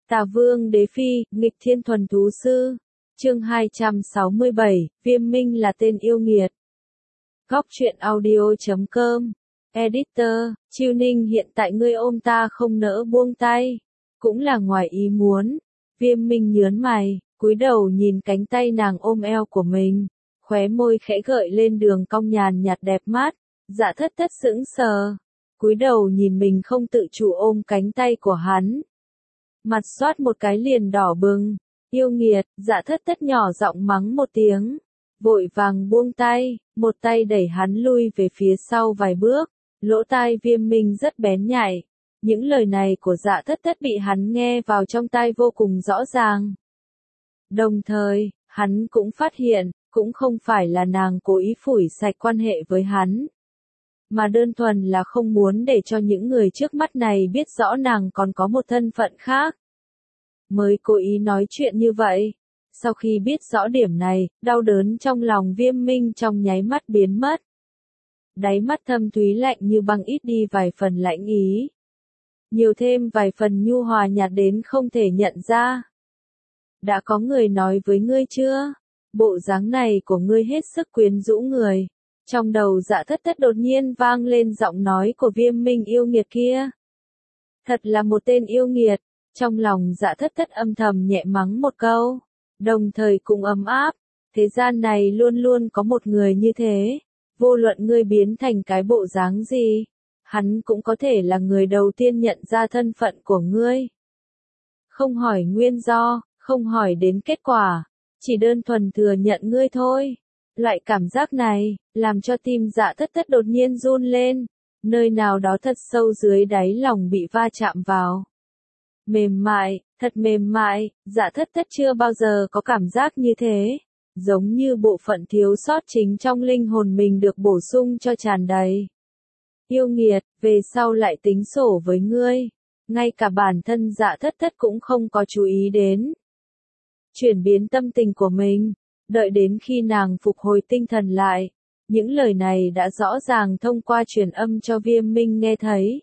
Tà Vương Đế Phi, nghịch thiên thuần thú sư. Chương 267, Viêm Minh là tên yêu nghiệt. Góc truyện audio.com. Editor, Chiêu Ninh hiện tại ngươi ôm ta không nỡ buông tay. Cũng là ngoài ý muốn. Viêm Minh nhớn mày, cúi đầu nhìn cánh tay nàng ôm eo của mình. Khóe môi khẽ gợi lên đường cong nhàn nhạt đẹp mắt. Dạ thất thất sững sờ. Cúi đầu nhìn mình không tự chủ ôm cánh tay của hắn. Mặt xoát một cái liền đỏ bừng. Yêu nghiệt, dạ thất thất nhỏ giọng mắng một tiếng. Vội vàng buông tay, một tay đẩy hắn lui về phía sau vài bước. Lỗ tai Viêm Minh rất bén nhạy. Những lời này của dạ thất thất bị hắn nghe vào trong tai vô cùng rõ ràng. Đồng thời, hắn cũng phát hiện, cũng không phải là nàng cố ý phủi sạch quan hệ với hắn. Mà đơn thuần là không muốn để cho những người trước mắt này biết rõ nàng còn có một thân phận khác. Mới cố ý nói chuyện như vậy. Sau khi biết rõ điểm này, đau đớn trong lòng Viêm Minh trong nháy mắt biến mất. Đáy mắt thâm thúy lạnh như băng ít đi vài phần lãnh ý. Nhiều thêm vài phần nhu hòa nhạt đến không thể nhận ra. Đã có người nói với ngươi chưa? Bộ dáng này của ngươi hết sức quyến rũ người. Trong đầu dạ thất thất đột nhiên vang lên giọng nói của Viêm Minh yêu nghiệt kia. Thật là một tên yêu nghiệt. Trong lòng dạ thất thất âm thầm nhẹ mắng một câu. Đồng thời cũng ấm áp. Thế gian này luôn luôn có một người như thế. Vô luận ngươi biến thành cái bộ dáng gì. Hắn cũng có thể là người đầu tiên nhận ra thân phận của ngươi. Không hỏi nguyên do, không hỏi đến kết quả. Chỉ đơn thuần thừa nhận ngươi thôi. Loại cảm giác này, làm cho tim dạ thất thất đột nhiên run lên. Nơi nào đó thật sâu dưới đáy lòng bị va chạm vào. Mềm mại, thật mềm mại, dạ thất thất chưa bao giờ có cảm giác như thế. Giống như bộ phận thiếu sót chính trong linh hồn mình được bổ sung cho tràn đầy. Yêu nghiệt, về sau lại tính sổ với ngươi. Ngay cả bản thân dạ thất thất cũng không có chú ý đến. Chuyển biến tâm tình của mình, đợi đến khi nàng phục hồi tinh thần lại. Những lời này đã rõ ràng thông qua truyền âm cho Viêm Minh nghe thấy.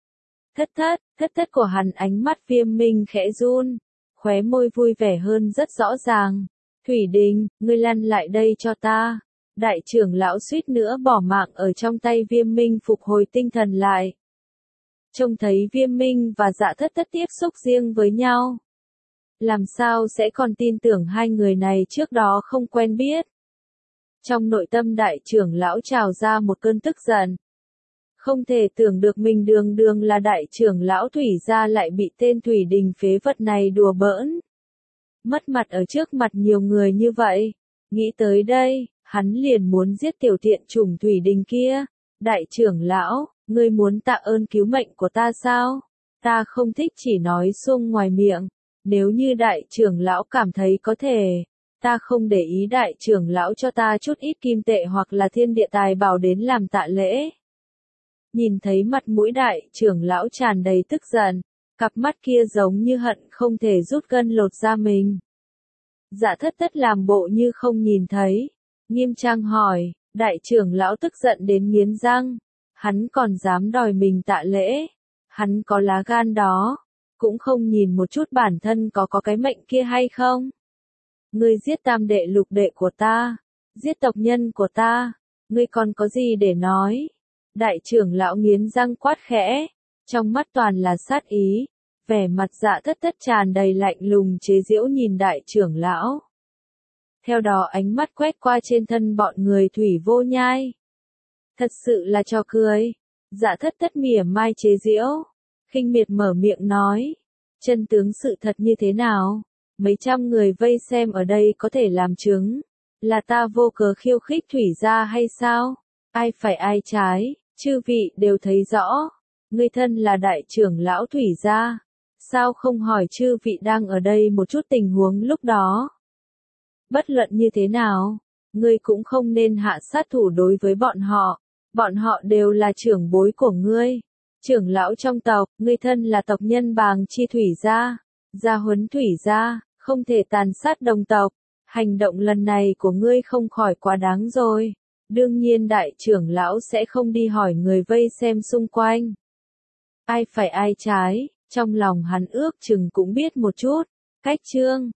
Thất thất của hắn ánh mắt Viêm Minh khẽ run, khóe môi vui vẻ hơn rất rõ ràng. Thủy Đình, ngươi lăn lại đây cho ta. Đại trưởng lão suýt nữa bỏ mạng ở trong tay Viêm Minh phục hồi tinh thần lại. Trông thấy Viêm Minh và dạ thất thất tiếp xúc riêng với nhau. Làm sao sẽ còn tin tưởng hai người này trước đó không quen biết. Trong nội tâm đại trưởng lão trào ra một cơn tức giận. Không thể tưởng được mình đường đường là đại trưởng lão Thủy gia lại bị tên Thủy Đình phế vật này đùa bỡn. Mất mặt ở trước mặt nhiều người như vậy. Nghĩ tới đây, hắn liền muốn giết tiểu tiện chủng Thủy Đình kia. Đại trưởng lão, ngươi muốn tạ ơn cứu mệnh của ta sao? Ta không thích chỉ nói suông ngoài miệng. Nếu như đại trưởng lão cảm thấy có thể, ta không để ý đại trưởng lão cho ta chút ít kim tệ hoặc là thiên địa tài bảo đến làm tạ lễ. Nhìn thấy mặt mũi đại trưởng lão tràn đầy tức giận, cặp mắt kia giống như hận không thể rút gân lột da mình. Dạ thất thất làm bộ như không nhìn thấy, nghiêm trang hỏi, đại trưởng lão tức giận đến nghiến răng, hắn còn dám đòi mình tạ lễ, hắn có lá gan đó, cũng không nhìn một chút bản thân có cái mệnh kia hay không. Ngươi giết tam đệ lục đệ của ta, giết tộc nhân của ta, ngươi còn có gì để nói? Đại trưởng lão nghiến răng quát khẽ, trong mắt toàn là sát ý, vẻ mặt dạ thất thất tràn đầy lạnh lùng chế giễu nhìn đại trưởng lão. Theo đó ánh mắt quét qua trên thân bọn người Thủy Vô Nhai. Thật sự là trò cười. Dạ thất thất mỉa mai chế giễu, khinh miệt mở miệng nói, chân tướng sự thật như thế nào? Mấy trăm người vây xem ở đây có thể làm chứng, là ta vô cớ khiêu khích Thủy gia hay sao? Ai phải ai trái, chư vị đều thấy rõ. Ngươi thân là đại trưởng lão Thủy gia, sao không hỏi chư vị đang ở đây một chút tình huống lúc đó? Bất luận như thế nào, ngươi cũng không nên hạ sát thủ đối với bọn họ đều là trưởng bối của ngươi. Trưởng lão trong tộc, ngươi thân là tộc nhân Bàng Chi Thủy gia, gia huấn Thủy gia, không thể tàn sát đồng tộc. Hành động lần này của ngươi không khỏi quá đáng rồi. Đương nhiên đại trưởng lão sẽ không đi hỏi người vây xem xung quanh. Ai phải ai trái, Trong lòng hắn ước chừng cũng biết một chút, cách Trương